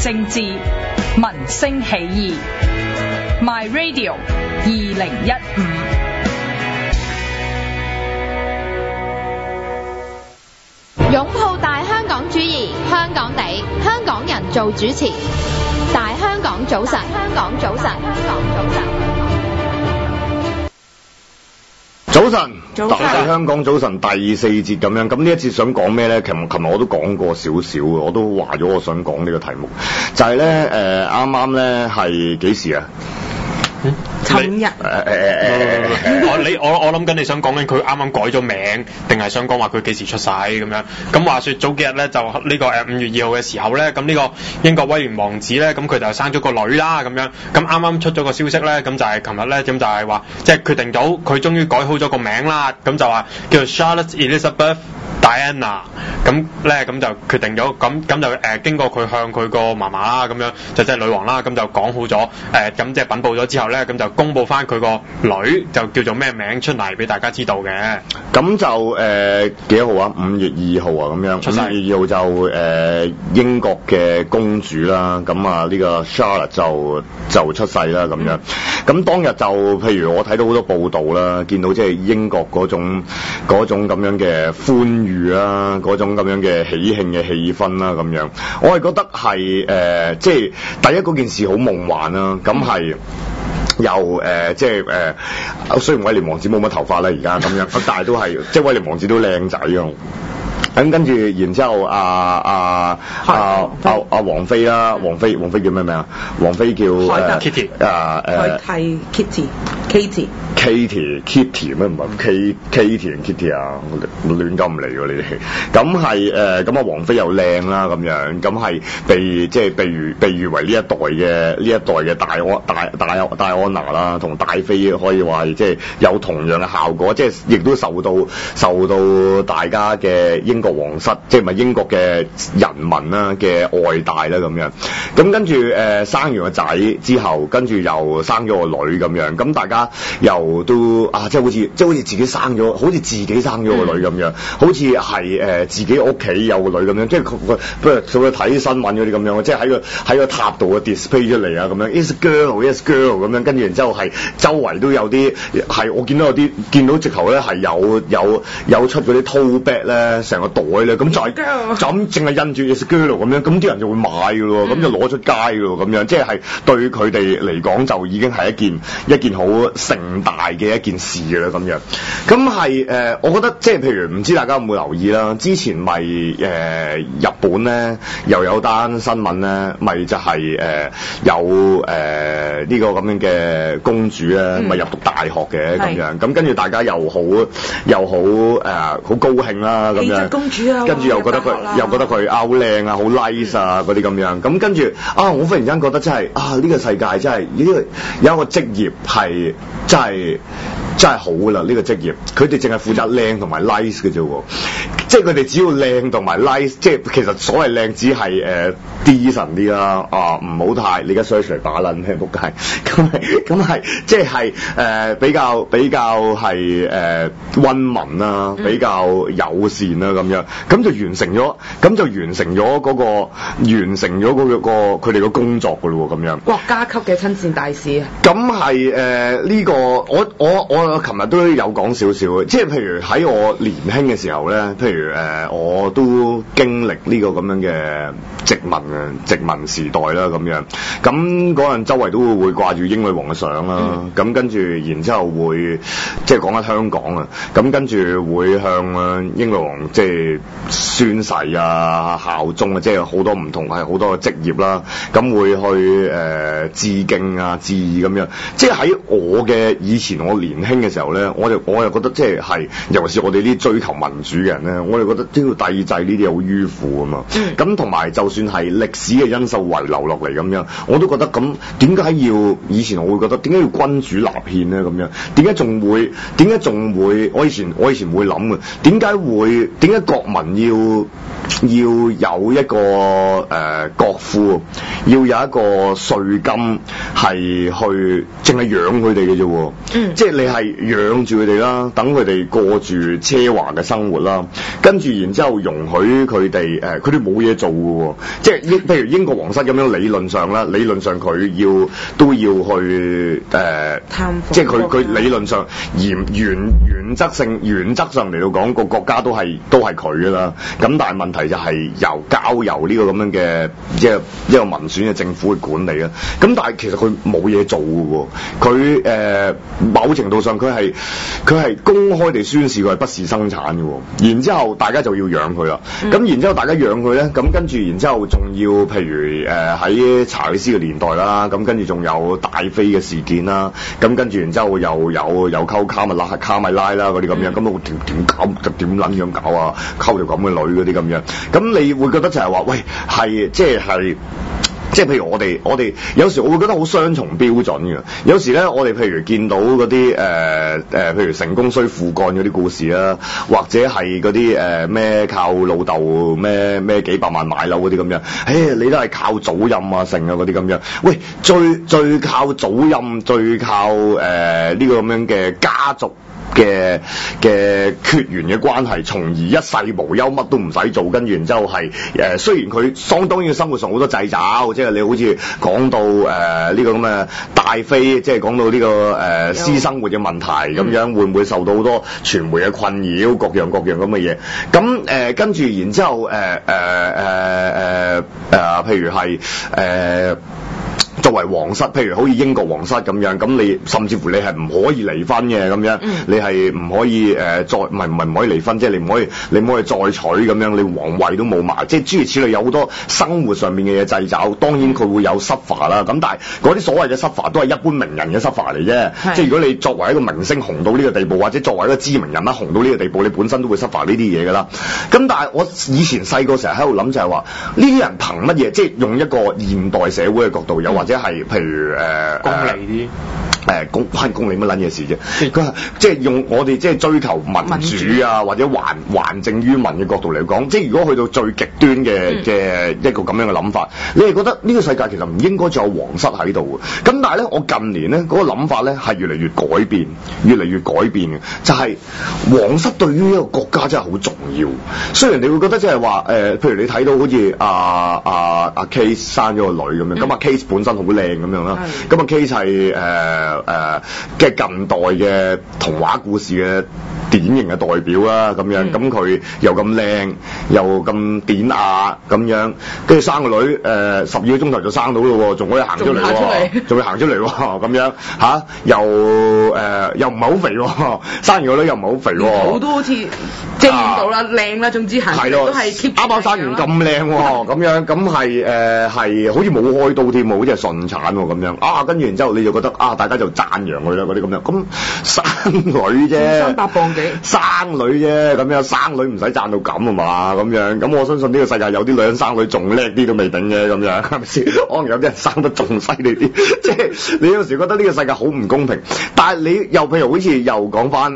政治，民聲起義。My Radio 2015。 擁抱大香港主義，香港地，香港人做主持。大香港早晨，香港早晨，香港早晨。 早晨，大香港早晨第4節咁樣，咁呢一節想講咩咧？琴日我都講過少少，我都話咗我想講呢個題目，就係咧啱啱咧係幾時啊？ 尋日我諗緊你想講緊佢啱啱改咗名，定係想講話佢幾時出世咁樣？咁話說早幾日咧就呢個5月2號嘅時候咧，咁呢個英國威廉王子咧，咁佢就生咗個女啦咁樣。咁啱啱出咗個消息咧，咁就係琴日咧，咁就係話即係決定咗佢終於改好咗個名啦。咁就話叫做 Charlotte Elizabeth Diana， 咁咧咁就決定咗，咁就經過佢向佢個嫲嫲啦，咁樣就即係女王啦，咁就講好咗，咁即係稟報咗之後咧，咁就公佈翻佢個女就叫做咩名出嚟俾大家知道嘅。 咁就幾號啊？5月2號啊，咁樣。5月2號就英國嘅公主啦，咁啊呢個 Charlotte 就出世啦，咁樣。咁當日就譬如我睇到好多報道啦，見到即係英國嗰種咁樣嘅歡愉啦，嗰種咁樣嘅喜慶嘅氣氛啦，咁樣。我係覺得係即係第一嗰件事好夢幻啦，咁係。又即係雖然威廉王子冇乜頭髮啦而家咁樣，但係都係即係威廉王子都靚仔啊！咁跟住，然之後王妃啦，王妃叫咩名啊？王妃叫 Kitty， 係 Kitty 咩唔係 Katie 定 Kitty 啊？亂咁唔嚟喎你哋。咁係咁啊，王妃又靚啦咁樣，咁係被譽為呢一代嘅戴安娜啦，同戴妃可以話即係有同樣嘅效果，即係亦都受到大家嘅英國皇室，即係咪英國嘅人民啦嘅愛戴啦咁樣。咁跟住生完個仔之後，跟住又生咗個女咁樣，咁大家又都即係好似自己生咗，好似自己生咗個女咁樣，好似係自己屋企有個女咁樣，即係佢會睇新聞嗰啲咁樣，即係喺個塔度嘅 display 出嚟啊咁樣 ，is girl 咁樣，跟住然之後係周圍都有啲係我見到直頭咧係有出嗰啲 tote bag 咧，成個袋咧，咁就咁淨係印住 is girl 咁樣，咁啲人就會買㗎咯，咁就攞出街㗎咯，咁樣即係對佢哋嚟講就已經係一件好盛大嘅一件事㗎啦咁樣。咁係我覺得即係譬如唔知大家有冇留意啦，之前咪日本咧又有單新聞咧，咪就係有呢個咁樣嘅公主咧，咪入讀大學嘅咁樣，咁跟住大家又好好高興啦咁樣， 公主啊， 跟住又覺得佢好靚啊，好 nice 啊嗰啲咁樣，咁跟住我忽然間覺得真係呢個世界真係呢個有一個職業係真係好㗎啦，呢個職業佢哋淨係負責靚同埋 nice 嘅啫喎，即係佢哋只要靚同埋 nice， 即係其實所謂靚只係decent 啲啦，唔好太你而家 search 嚟把撚咩仆街，咁係即係比較係溫文啦，比較友善啦咁樣，咁就完成咗嗰個佢哋個工作㗎咯喎，咁樣國家級嘅親善大使啊！ 咁係呢個我琴日都有講少少，即係譬如喺我年輕嘅時候咧，譬如我都經歷呢個咁樣嘅殖民時代啦咁樣，咁嗰陣周圍都會掛住英女王嘅相啦，咁跟住然之後會即係講緊香港啊，咁跟住會向英女王即係宣誓啊、效忠啊，即係好多唔同係好多嘅職業啦，咁會去致敬啊、致意咁樣，即係喺我嘅以前我年輕嘅時候咧，我又覺得即係尤其是我哋呢啲追求民主嘅人咧，我哋覺得呢個帝制呢啲好迂腐啊嘛，咁同埋就算係歷史嘅因素遺留落嚟咁樣，我都覺得咁點解以前我會覺得點解要君主立憲咧咁樣？點解仲會我以前會諗嘅，點解國民要有一個國庫，要有一個稅金係去淨係養佢哋嘅啫喎，即係你係養住佢哋啦，等佢哋過住奢華嘅生活啦， 跟住然之後容許佢哋佢哋冇嘢做嘅喎，即係譬如英國皇室咁樣理論上佢都要去探訪， 即係佢理論上原則上嚟到講個國家都係佢㗎啦。咁但係問題就係交由呢個咁樣嘅即係一個民選嘅政府去管理啦。咁但係其實佢冇嘢做嘅喎，佢某程度上佢係公開地宣示佢係不事生產嘅喎。然之後大家就要養佢啦。咁然之後大家養佢咧，咁跟住然之後仲要譬如喺查理斯嘅年代啦，咁跟住仲有戴妃嘅事件啦，咁跟住然之後又溝卡米拉啦嗰啲咁樣，咁我點搞點撚樣搞啊？溝條咁嘅女嗰啲咁樣，咁你會覺得就係話喂係即係譬如我哋有時我會覺得好雙重標準嘅。有時咧我哋譬如見到嗰啲譬如成功需父幹嗰啲故事啦，或者係嗰啲咩靠老豆咩幾百萬買樓嗰啲咁樣，你都係靠祖蔭啊成啊嗰啲咁樣。喂，最靠祖蔭，最靠呢個咁樣嘅家族嘅血緣嘅關係，從而一世無憂，乜都唔使做，跟住然之後係雖然佢相當於生活上好多掣肘，即係你好似講到呢個咁嘅大妃，即係講到呢個私生活嘅問題咁樣，會唔會受到好多傳媒嘅困擾，各樣咁嘅嘢？咁跟住然之後譬如係作為皇室，譬如好似英國皇室咁樣，咁你甚至乎你係唔可以離婚嘅咁樣，你係唔可以唔可以離婚，即係你唔可以再娶咁樣，你皇位都冇埋，即係諸如此類，有好多生活上面嘅嘢掣肘。當然佢會有 suffer 啦，咁但係嗰啲所謂嘅 suffer 都係一般名人嘅 suffer 嚟啫。即係如果你作為一個明星紅到呢個地步，或者作為一個知名人物紅到呢個地步，你本身都會 suffer 呢啲嘢㗎啦。咁但係我以前細個成日喺度諗就係話，呢啲人憑乜嘢？即係用一個現代社會嘅角度，又或者係譬如功利啲， 關公你乜撚嘢事啫？佢即係用我哋即係追求民主啊，或者還政於民嘅角度嚟講，即係如果去到最極端嘅一個咁樣嘅諗法，你係覺得呢個世界其實唔應該仲有皇室喺度嘅。咁但係咧，我近年咧嗰個諗法咧係越嚟越改變嘅，就係皇室對於一個國家真係好重要。雖然你會覺得即係話譬如你睇到好似阿 Case 生咗個女咁樣，咁阿 Case 本身好靚咁樣啦，咁阿 Case 係嘅近代嘅童話故事嘅典型嘅代表啦，咁樣，咁佢又咁靚，又咁典雅咁樣，跟住生個女，12個鐘頭就生到咯，仲可以行出嚟喎，咁樣嚇，又唔係好肥喎，生完個女又唔係好肥喎， 好多好似即係見到啦，靚啦，總之行都係 keep 啱啱生完咁靚喎，咁樣，咁係好似冇開刀添喎，好似係順產喎咁樣，跟住然之後你就覺得大家就讚揚佢啦嗰啲咁樣，咁生女啫，300磅幾，生女啫，咁樣生女唔使讚到咁啊嘛，咁樣，咁我相信呢個世界有啲女人生女仲叻啲都未定嘅，咁樣係咪先？可能有啲人生得仲犀利啲，即係你有時覺得呢個世界好唔公平，但係你又譬如好似又講翻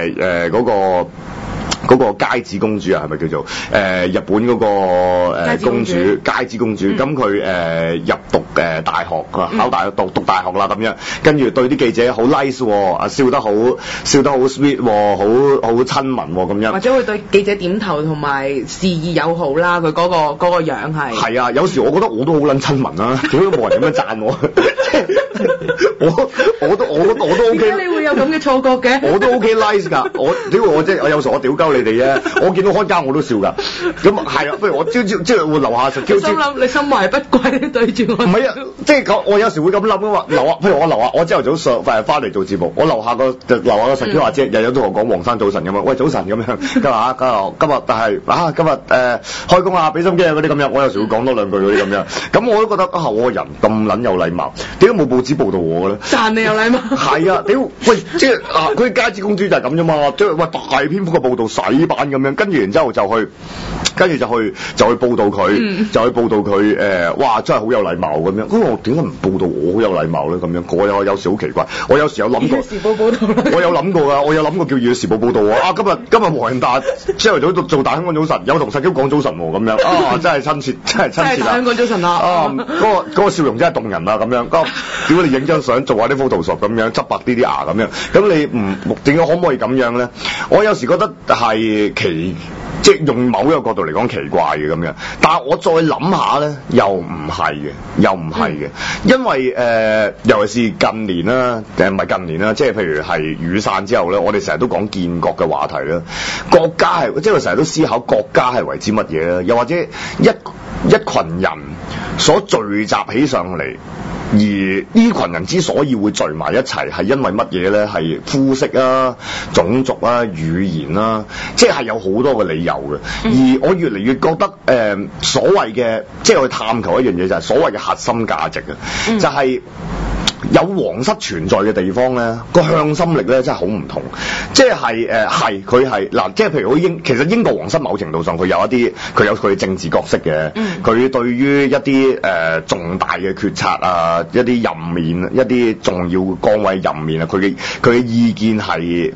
嗰個佳子公主啊，係咪叫做日本嗰個公主佳子公主？咁佢入讀大學，考大學讀大學啦咁樣，跟住對啲記者好 nice 喎，笑得好 sweet 喎，好親民喎咁樣。 或者會對記者點頭同埋示意友好啦，佢嗰個樣係。係啊，有時我覺得我都好撚親民啦，點都冇人咁樣讚我。我都 OK。 點解你會有咁嘅錯覺嘅？ 我都 OK nice 㗎，我有時我屌鳩你哋啫，我見到開間我都笑㗎。咁係啊，不如我即係會樓下食。 心諗你心懷不軌對住我。 唔係啊，即係我有時會咁諗㗎嘛。譬如我樓下，我朝頭早翻嚟做節目，我樓下個實機話姐日日都同我講黃生早晨咁樣，喂早晨咁樣，今日但係今日開工啊，俾心機啊嗰啲咁樣，我有時會講多兩句嗰啲咁樣。咁我都覺得我個人咁撚有禮貌，點解冇報紙報道我嘅咧？ 讚你有禮貌。係啊，屌喂，即係佢佳子公主就係咁啫嘛，即係喂大篇幅嘅報道洗版咁樣，跟住然之後就去報道佢，就去報道佢哇真係好有禮貌咁樣。咁我點解唔報道我好有禮貌咧？咁樣我有時好奇怪，我有時有諗過。 時報報道我有諗過㗎，我有諗過叫《粵語時報》報道啊！今日黃仁達朝頭早做大香港早晨，有同實嬌講早晨喎咁樣真係親切，真係親切啦！ 香港早晨啊！ 嗰個笑容真係動人啊！咁樣，屌你影張相做下啲 Photoshop 咁樣，執白啲牙咁樣，咁你點解可唔可以咁樣咧？我有時覺得係即係用某一個角度嚟講奇怪嘅咁樣。但係我再諗下咧，又唔係嘅，因為尤其是近年啦，唔係近年啦，即係譬如係雨傘之後咧，我哋成日都講建國嘅話題啦。國家係即係我成日都思考國家係為之乜嘢咧？又或者一群人所聚集起上嚟。而呢群人之所以會聚埋一齊，係因為乜嘢咧？係膚色啊、種族啊、語言啊，即係有好多嘅理由嘅。而我越嚟越覺得所謂嘅即係去探求一樣嘢，就係所謂嘅核心價值啊，就係有皇室存在嘅地方咧，個向心力咧真係好唔同。即係佢係嗱，即係譬如其實英國皇室某程度上佢有佢嘅政治角色嘅，佢對於一啲重大嘅決策啊，一啲任免，一啲重要崗位任免啊，佢嘅意見係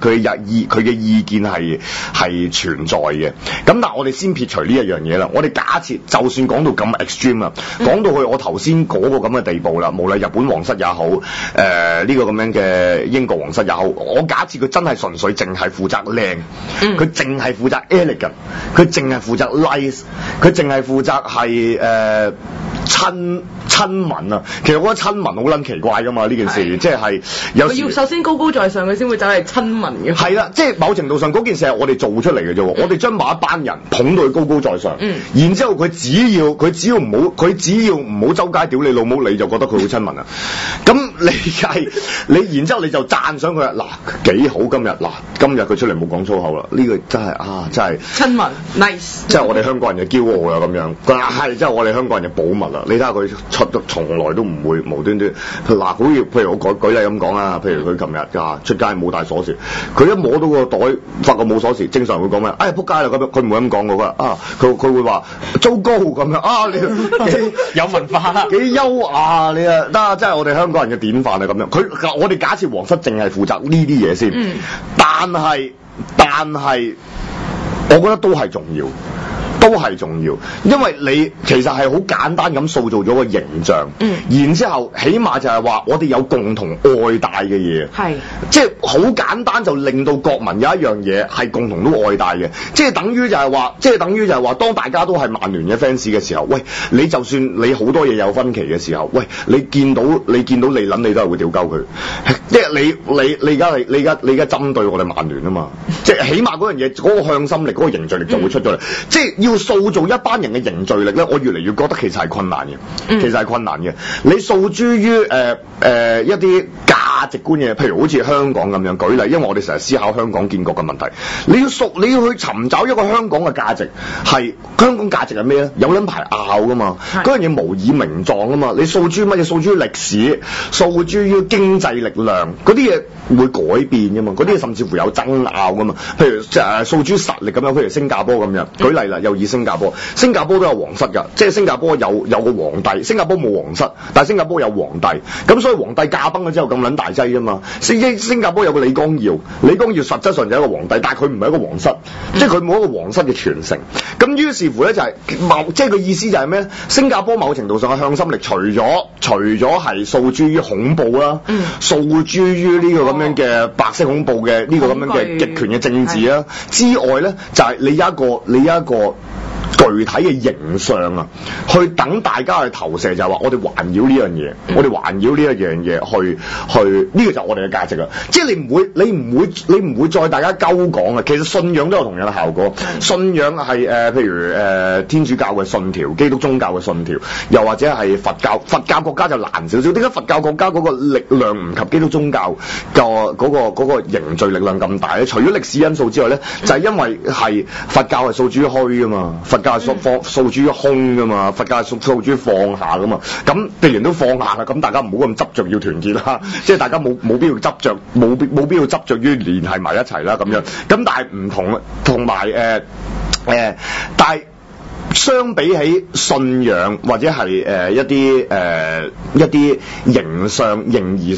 存在嘅。咁但係我哋先撇除呢一樣嘢啦，我哋假設就算講到咁 extreme 啊，講到去我頭先嗰個咁嘅地步啦，無論日本皇室也好，呢個咁樣嘅英國皇室也好，我假設佢真係純粹淨係負責靚，佢淨係負責 elegant， 佢淨係負責 nice， 佢淨係負責係親民啊。其實我覺得親民好撚奇怪噶嘛，呢件事即係有時佢要首先高高在上，佢先會走嚟親民嘅。 係啦，即係某程度上嗰件事係我哋做出嚟嘅啫。我哋將某一班人捧到佢高高在上，然之後佢只要唔好周街屌你老母，你就覺得佢好親民啊。咁你然之後你就讚賞佢嗱幾好，今日佢出嚟冇講粗口啦，呢個真係真係親民 nice， 即係我哋香港人嘅驕傲啦咁樣。係即係我哋香港人嘅寶物啦。你睇下佢從來都唔會無端端嗱，好似譬如我舉例咁講啊，譬如佢琴日出街冇帶鎖匙，佢一摸到個袋發覺冇鎖匙，正常人會講咩？哎呀仆街啦咁樣，佢唔會咁講嘅喎。佢會話糟糕咁樣啊！你有文化啦， 幾優雅你啊！得真係我哋香港人嘅典範啊咁樣。我哋假設皇室淨係負責呢啲嘢先，但係我覺得都係重要。因為你其實係好簡單咁塑造咗個形象，然之後起碼就係話我哋有共同愛戴嘅嘢，即係好簡單就令到國民有一樣嘢係共同都愛戴嘅，即係等於就係話，當大家都係曼聯嘅 fans 嘅時候，喂，你就算你好多嘢有分歧嘅時候，喂，你見到利撚你都係會屌鳩佢，即係你而家針對我哋曼聯啊嘛，即係起碼嗰樣嘢嗰個向心力、嗰個凝聚力就會出咗嚟，即係要塑造一班人嘅凝聚力咧，我越嚟越覺得其實係困難嘅。你訴諸於一啲價值觀嘅，譬如好似香港咁樣舉例，因為我哋成日思考香港建國嘅問題，你要去尋找一個香港嘅價值，係香港價值係咩咧？有撚排拗噶嘛，嗰樣嘢無以名狀啊嘛。你訴諸乜嘢？訴諸於歷史，訴諸於經濟力量，嗰啲嘢會改變噶嘛，嗰啲嘢甚至乎有爭拗噶嘛。譬如訴諸實力咁樣，譬如新加坡咁樣，舉例啦，又以新加坡都有皇室㗎，即係新加坡有個皇帝，新加坡冇皇室，但係新加坡有皇帝，咁所以皇帝駕崩咗之後咁撚大劑啫嘛。新加坡有個李光耀實質上就係一個皇帝，但係佢唔係一個皇室，即係佢冇一個皇室嘅傳承。咁於是乎咧就係即係個意思就係咩？新加坡某程度上嘅向心力，除咗係訴諸於恐怖啦，訴諸於呢個咁樣嘅白色恐怖嘅呢個咁樣嘅極權嘅政治啦之外咧，就係你有一個具體嘅形象啊，去等大家去投射，就係話我哋環繞呢樣嘢，我哋環繞呢一樣嘢去呢個就係我哋嘅價值啊！即係你唔會再大家鳩講啊！其實信仰都有同樣嘅效果，信仰係譬如天主教嘅信條、基督宗教嘅信條，又或者係佛教國家就難少少。點解佛教國家嗰個力量唔及基督宗教嗰個凝聚力量咁大咧？除咗歷史因素之外咧，就係因為係佛教係訴諸於虛啊嘛，佛教係訴諸於空噶嘛，佛教係訴諸於放下噶嘛。咁既然都放下啦，咁大家唔好咁執着要團結啦，即係大家冇必要執着，冇必要執着於聯繫埋一齊啦咁樣。咁但係唔同，同埋但係相比起信仰或者係一啲形而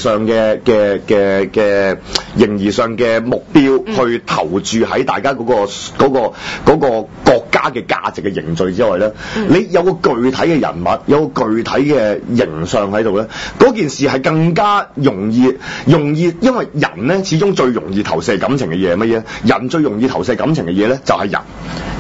上嘅目標去投注喺大家嗰個國家嘅價值嘅凝聚之外咧，你有個具體嘅人物，有個具體嘅形象喺度咧，嗰件事係更加容易，因為人咧始終最容易投射感情嘅嘢係乜嘢？人最容易投射感情嘅嘢咧就係人，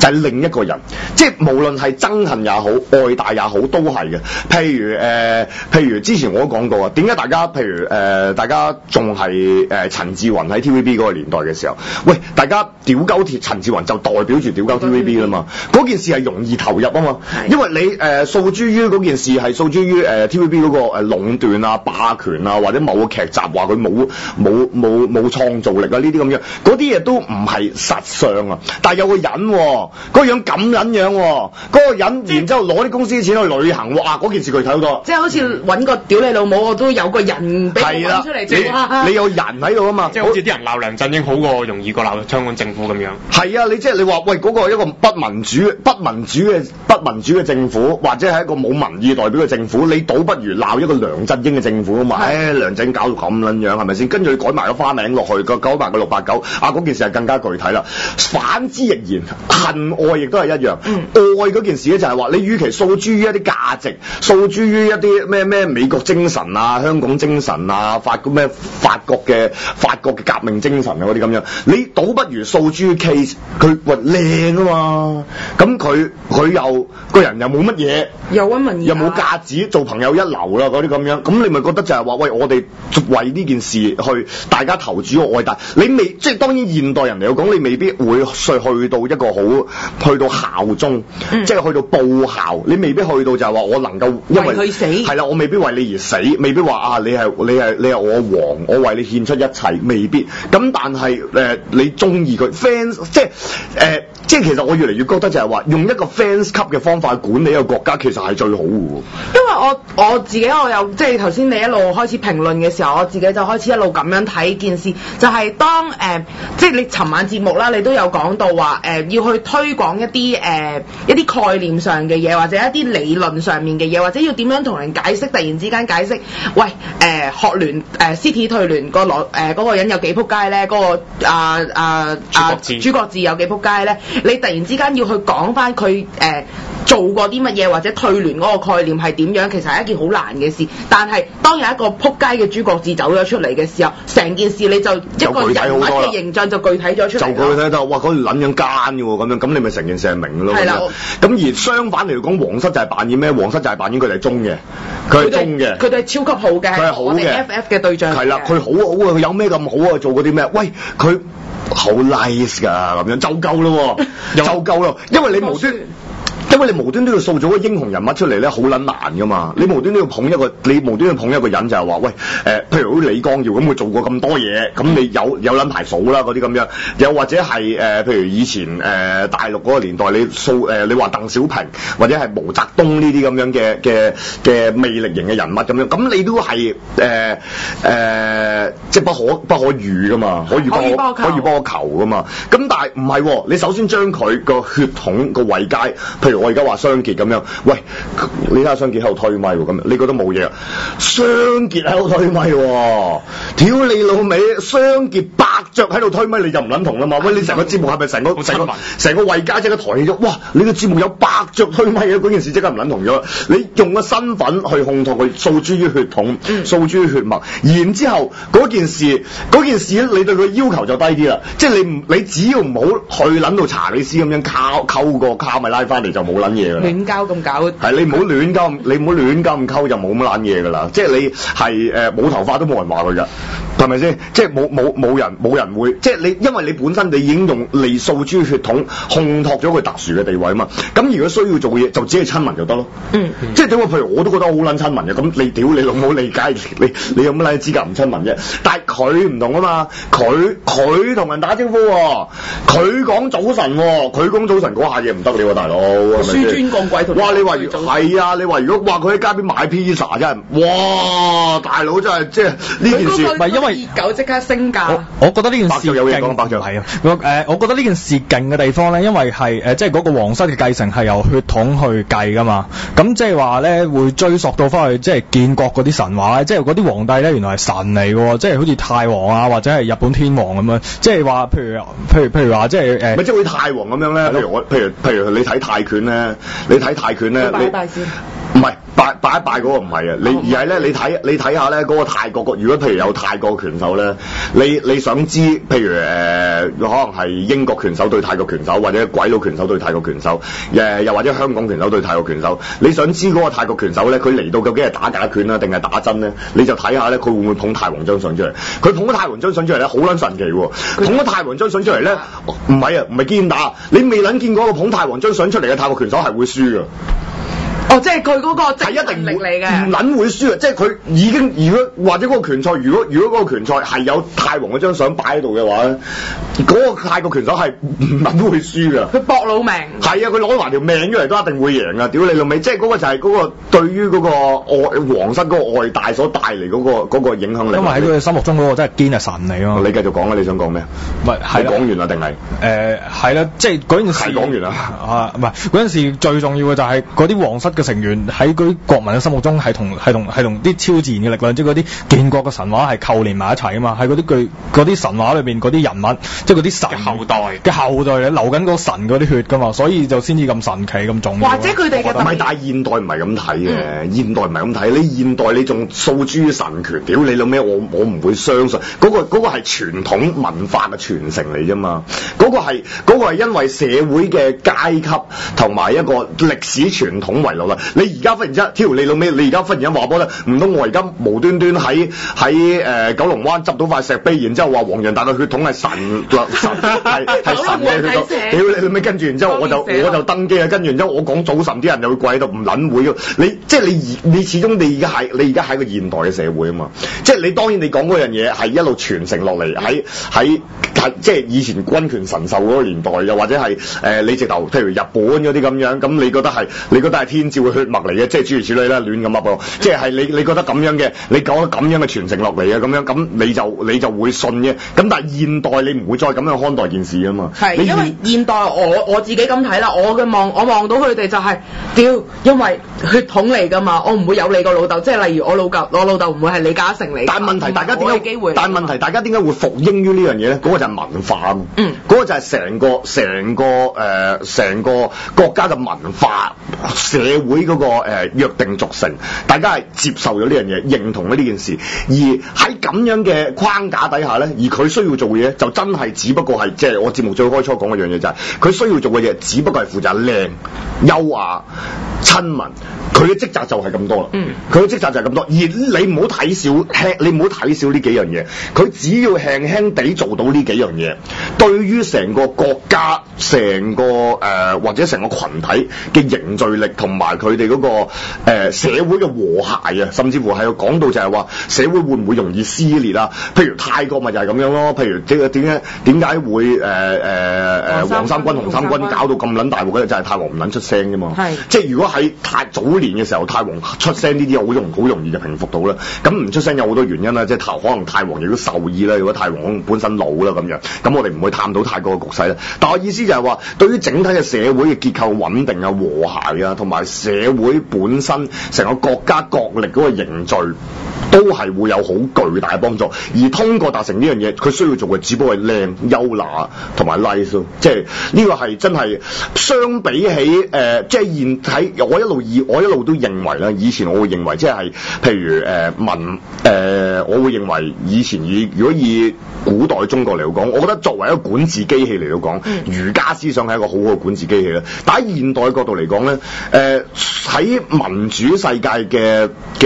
就係另一個人，即係無論係憎恨也好，愛戴也好，都係嘅。譬如之前我都講過啊，點解大家大家仲係陳志雲喺 TVB 嗰個年代嘅時候，喂，大家屌鳩陳志雲就代表住屌鳩 TVB 啦嘛，嗰件事係容易投入啊嘛，因為你訴諸於嗰件事係訴諸於TVB 嗰個壟斷啊、霸權啊，或者某個劇集話佢冇創造力啊呢啲咁樣，嗰啲嘢都唔係實相啊。但係有個人嗰個樣咁撚樣嗰個人，然之後攞啲公司錢去旅行，哇！嗰件事佢睇好多， 即係好似揾個屌你老母，我都有個人俾我揾出嚟啫。 你有人喺度啊嘛， 即係好似啲人鬧梁振英好過容易過鬧香港政府咁樣。係啊，你話喂嗰個一個不民主嘅政府，或者係一個冇民意代表嘅政府，你倒不如鬧一個梁振英嘅政府啊嘛。梁振英搞到咁撚樣係咪先？跟住你改埋個花名落去，改埋個689啊，嗰件事係更加具體啦。反之亦然，恨愛亦都係一樣。愛嗰件事咧就係話，你與其訴諸於一啲價值，訴諸於一啲咩美國精神啊、香港精神啊、法國嘅革命精神啊嗰啲咁樣，你倒不如訴諸於 case， 佢靚啊嘛，咁佢又個人又冇乜嘢， 又溫文又冇架子，做朋友一流啦嗰啲咁樣，咁你咪覺得就係話喂，我哋為呢件事去大家投注個愛戴，你未即係當然現代人嚟講，你未必會去到一個去到效忠，即係去到報效，你未必去到就係話我能夠因為佢死係啦，我未必為你而死，未必話啊你係我王，我為你獻出一切，未必。咁但係你中意佢 fans， 即係其實我越嚟越覺得就係話用一個 fans 級嘅方法去管理一個國家，其實係最好嘅。 因為我自己我有即係頭先你一路開始評論嘅時候，我自己就開始一路咁樣睇件事，就係當即係你尋晚節目啦，你都有講到話要去推廣一啲概念上嘅嘢，或者一啲理論上面嘅嘢，或者要點樣同人解釋，突然之間解釋，喂學聯屍體退聯嗰個人有幾撲街咧？嗰個朱國治有幾撲街咧？你突然之間要去講翻佢做過啲乜嘢，或者退聯嗰個概念係點樣，其實係一件好難嘅事。但係當有一個撲街嘅朱國治走咗出嚟嘅時候，成件事你就一個人物嘅形象就具體咗出嚟。就具體到哇嗰條撚樣奸嘅喎，咁樣咁你咪成件事係明咯。係啦。咁而相反嚟講，皇室就係扮演咩？皇室就係扮演佢哋係忠嘅，佢係忠嘅，佢哋係超級好嘅，佢係好嘅 FF 嘅對象。係啦，佢好啊，佢有咩咁好啊？做嗰啲咩？喂，佢好 nice 㗎，咁樣就夠咯，就夠咯，因為你無端都要塑造個英雄人物出嚟咧，好撚難噶嘛！你無端都要捧一個人就係話，喂，譬如好似李光耀咁，佢做過咁多嘢，咁你有撚排數啦嗰啲咁樣，又或者係譬如以前大陸嗰個年代，你話鄧小平或者係毛澤東呢啲咁樣嘅魅力型嘅人物咁樣，咁你都係即係不可遇噶嘛，可遇不可求噶嘛。咁但係唔係喎，你首先將佢個血統個位階，譬如我而家話雙傑咁樣，喂，你睇下雙傑喺度推咪喎，咁你覺得冇嘢啊？雙傑喺度推咪喎，屌你老味，雙傑白著喺度推咪，你就唔撚同啦嘛？喂，你成個節目係咪成個位階即刻抬起咗？哇！你個節目有白著推咪嘅嗰件事即刻唔撚同咗。你用個身份去烘托佢，訴諸於血統，訴諸於血脈，然之後嗰件事你對佢要求就低啲啦。即係你只要唔好去撚到查理斯咁樣溝個卡咪拉翻嚟就冇撚嘢㗎啦。亂交咁搞係你唔好亂交咁溝就冇乜撚嘢㗎啦。即係你係冇頭髮都冇人話佢㗎，係咪先？即係冇人會，即係你因為你本身你已經用嚟訴諸血統烘托咗佢特殊嘅地位啊嘛。咁如果需要做嘢就只係親民就得咯。即係點解？譬如我都覺得好撚親民嘅，咁你屌你老母理解你有乜撚資格唔親民啫？但係佢唔同啊嘛，佢同人打招呼喎，佢講早晨喎，佢講早晨嗰下嘢唔得了喎，大佬。紆尊降貴同。哇！你話係啊？你話如果話佢喺街邊買披薩真係，哇！大佬真係即係呢件事。 唔係因為熱狗即刻升價。 我覺得呢件事有嘢講，白就係啊。我覺得呢件事勁嘅地方咧，因為係即係嗰個皇室嘅繼承係由血統去計㗎嘛。咁即係話咧會追溯到翻去即係建國嗰啲神話咧，即係嗰啲皇帝咧原來係神嚟㗎喎，即係好似太皇啊或者係日本天皇咁樣，即係話譬如話即係咪即係好似太皇咁樣咧？譬如你睇泰拳咧， 唔係拜一拜嗰個唔係啊，而係咧你睇下咧嗰個泰國如果譬如有泰國拳手咧，你想知譬如可能係英國拳手對泰國拳手，或者鬼佬拳手對泰國拳手，又或者香港拳手對泰國拳手，你想知嗰個泰國拳手咧佢嚟到究竟係打假拳啊定係打真咧？你就睇下咧佢會唔會捧太皇張相出嚟？佢捧咗太皇張相出嚟咧好撚神奇喎！捧咗太皇張相出嚟咧，唔係堅打，你未撚見過個捧太皇張相出嚟嘅泰國拳手係會輸㗎。 哦，即係佢嗰個係一定力嚟嘅， 唔撚會輸啊！即係佢已經，如果或者嗰個拳賽，如果嗰個拳賽係有泰皇嗰張相擺喺度嘅話咧，嗰個泰國拳手係唔撚會輸㗎。 佢搏老命。 係啊，佢攞埋條命出嚟都一定會贏啊！屌你老味，即係嗰個就係嗰個對於嗰個皇室嗰個外帶所帶嚟嗰個影響力。 因為喺佢哋心目中嗰個真係堅係神嚟咯。 你繼續講啦，你想講咩？ 唔係係講完啦定係？ 係啦，即係嗰件事係講完啦。 唔係嗰陣時最重要嘅就係嗰啲皇室嘅成員喺嗰啲國民嘅心目中係同啲超自然嘅力量，即係嗰啲建國嘅神話係扣連埋一齊啊嘛，係嗰啲神話裏邊嗰啲人物，即係嗰啲神後代流緊嗰神嗰啲血噶嘛，所以就先至咁神奇咁重要。 或者佢哋嘅唔係，但係現代唔係咁睇嘅，現代唔係咁睇。你現代你仲訴諸神權，屌你老咩？我唔會相信嗰個係傳統文化嘅傳承嚟啫嘛。嗰個係因為社會嘅階級同埋一個歷史傳統遺留啦。你而家忽然之間挑你老尾，你而家忽然間話波咧，唔通我而家無端端喺九龍灣執到塊石碑，然之後話黃仁達嘅血統係神係神嘅血統，屌你老尾，跟住然之後我就登基啊，跟住然之後我講早晨啲人就會跪喺度唔撚會嘅，你始終你而家喺個現代嘅社會啊嘛，即係你當然你講嗰樣嘢係一路傳承落嚟喺即係以前君權神授嗰個年代，又或者係你直頭譬如日本嗰啲咁樣，咁你覺得係天照嘅血脈嚟嘅，即係諸如此類啦，亂咁噏喎，即係你覺得咁樣嘅，你講咁樣嘅傳承落嚟嘅咁樣，咁你就會信嘅。咁但係現代你唔會再咁樣看待件事啊嘛。 係因為現代我自己咁睇啦，我望到佢哋就係屌，因為血統嚟㗎嘛，我唔會有你個老豆，即係例如我老豆唔會係李嘉誠嚟。 但係問題大家點解會服膺於呢樣嘢咧？嗰個就係文化，嗰個就係成個國家嘅文化社會嗰個約定俗成，大家係接受咗呢樣嘢，認同咗呢件事，而喺咁樣嘅框架底下咧，而佢需要做嘅嘢就真係只不過係即係我節目最開初講嘅樣嘢就係佢需要做嘅嘢，只不過係負責靚、優雅、親民。佢嘅職責就係咁多啦，佢嘅職責就係咁多，而你唔好睇少呢幾樣嘢，佢只要輕輕地做到呢幾樣嘢，對於成個國家、成個或者成個群體嘅凝聚力同埋佢哋嗰個社會嘅和諧啊，甚至乎係講到就係話社會會唔會容易撕裂啊？譬如泰國咪就係咁樣咯，譬如點解會黃衫軍、紅衫軍搞到咁撚大鑊嘅，就係泰皇唔撚出聲啫嘛，即係如果喺早年嘅時候，泰皇出聲呢啲好容易就平復到啦。咁唔出聲有好多原因啦，即係可能泰皇亦都受意啦。如果泰皇本身老啦咁樣，咁我哋唔會探到泰國嘅局勢啦。但我意思就係話，對於整體嘅社會嘅結構穩定啊、和諧啊，同埋社會本身成個國家國力嗰個凝聚，都係會有好巨大嘅幫助。而通過達成呢樣嘢，佢需要做嘅只不過係靚、優雅同埋 nice 咯。即係呢個係真係相比起即係現喺我一路都認為咧，以前我會認為即係譬如我會認為以前如果以古代中國嚟講，我覺得作為一個管治機器嚟到講，儒家思想係一個好好嘅管治機器啦。但喺現代角度嚟講咧，喺民主世界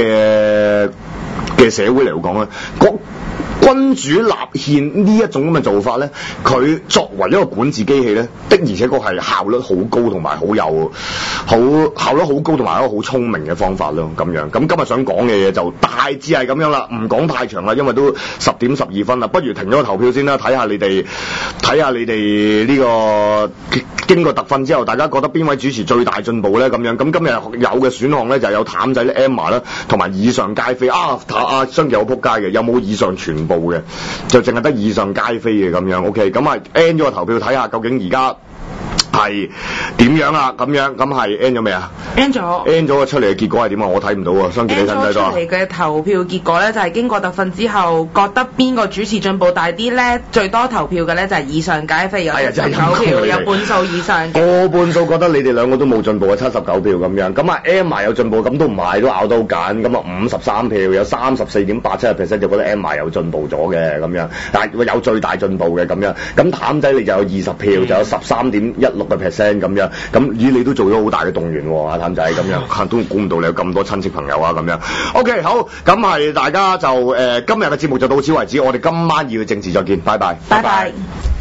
嘅社會嚟講咧，君主立憲呢一種咁嘅做法咧，佢作為一個管治機器咧，的而且確係效率好高同埋效率好高同埋一個好聰明嘅方法咯，咁樣。咁今日想講嘅嘢就大致係咁樣啦，唔講太長啦，因為都10點12分啦，不如停咗個投票先啦，睇下你哋呢個經過特訓之後，大家覺得邊位主持最大進步咧？咁樣。咁今日有嘅選項咧就有譚仔咧 Emma 啦，同埋以上皆非啊，雙傑好撲街嘅，有冇以上全部嘅？就淨係得以上皆非嘅咁樣。OK， 咁啊 end 咗個投票睇下究竟而家係點樣啊？咁樣咁係 end 咗未啊？ end 咗。 end 咗出嚟嘅結果係點啊？我睇唔到啊，相見你睇唔睇到啊？ 出嚟嘅投票結果咧，就係經過特訓之後，覺得邊個主持進步大啲咧？最多投票嘅咧就係以上皆非，有79票，有半數以上。 個半數覺得你哋兩個都冇進步啊，79票咁樣。咁啊 Emma 有進步，咁都唔係，都拗到好緊。咁啊53票，有34.87% 就覺得 Emma 有進步咗嘅咁樣，但係有最大進步嘅咁樣。咁譚仔你就有20票，就有13.16% 咁樣。咁咦你都做咗好大嘅動員喎，阿譚仔咁樣，都估唔到你有咁多親戚朋友啊咁樣。OK 好，咁係大家就今日嘅節目就到此為止，我哋今晚要政治再見，拜拜。 拜拜。